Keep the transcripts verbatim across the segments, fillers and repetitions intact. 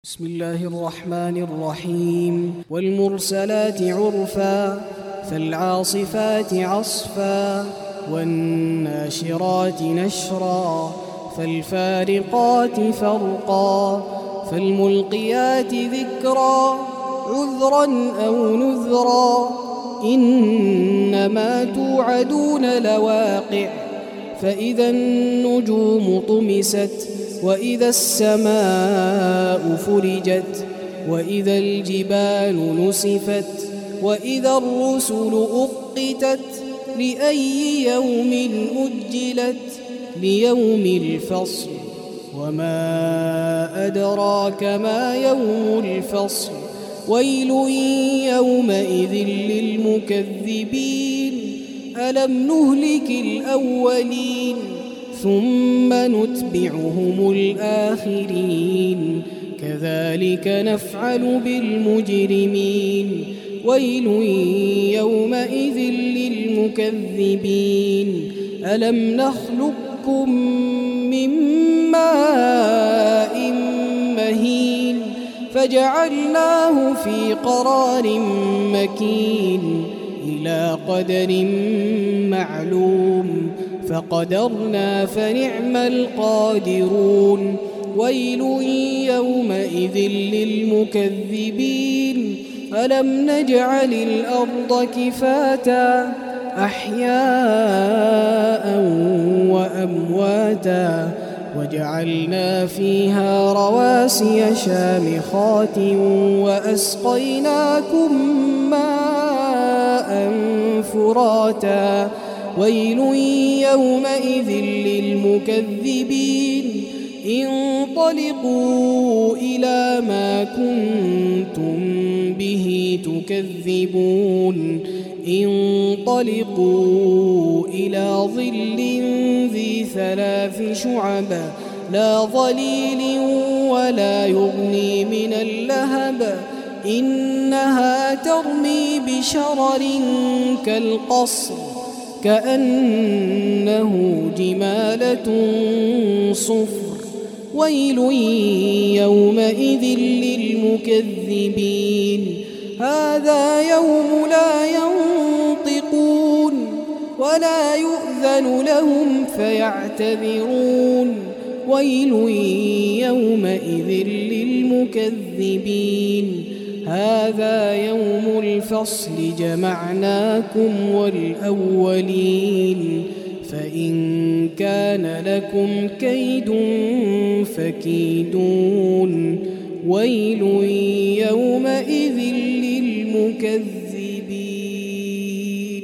بسم الله الرحمن الرحيم والمرسلات عرفا فالعاصفات عصفا والناشرات نشرا فالفارقات فرقا فالملقيات ذكرا عذرا أو نذرا إنما توعدون لواقع فإذا النجوم طمست وإذا السماء فرجت وإذا الجبال نسفت وإذا الرسل أقتت لأي يوم أجلت ليوم الفصل وما أدراك ما يوم الفصل ويل يومئذ للمكذبين ألم نهلك الأولين ثم نتبعهم الآخرين كذلك نفعل بالمجرمين ويل يومئذ للمكذبين ألم نخلقكم من ماء مهين فجعلناه في قرار مكين إلى قدر معلوم فقدرنا فنعم القادرون ويل يومئذ للمكذبين ألم نجعل الأرض كفاتا أحياء وأمواتا وجعلنا فيها رواسي شامخات وأسقيناكم ماء فراتا ويل يومئذ للمكذبين انطلقوا إلى ما كنتم به تكذبون انطلقوا إلى ظل ذي ثلاث شعب لا ظليل ولا يغني من اللهب إنها ترمي بشرر كالقصر كأنه جمالة صفر ويل يومئذ للمكذبين هذا يوم لا ينطقون ولا يؤذن لهم فيعتذرون ويل يومئذ للمكذبين هذا يوم الفصل جمعناكم والأولين فإن كان لكم كيد فكيدون ويل يومئذ للمكذبين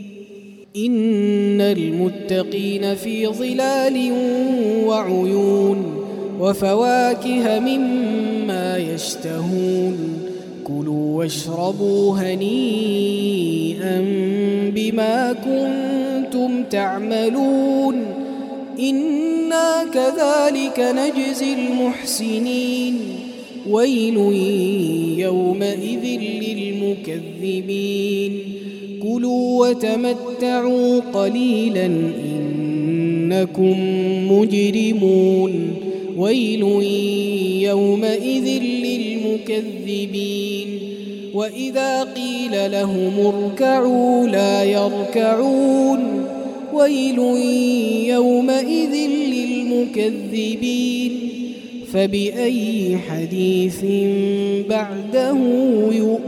إن المتقين في ظلال وعيون وفواكه مما يشتهون كلوا واشربوا هنيئا بما كنتم تعملون إنا كذلك نجزي المحسنين ويل يومئذ للمكذبين كلوا وتمتعوا قليلا إنكم مجرمون ويل يومئذ للمكذبين وإذا قيل لهم اركعوا لا يركعون ويل يومئذ للمكذبين فبأي حديث بعده يؤمنون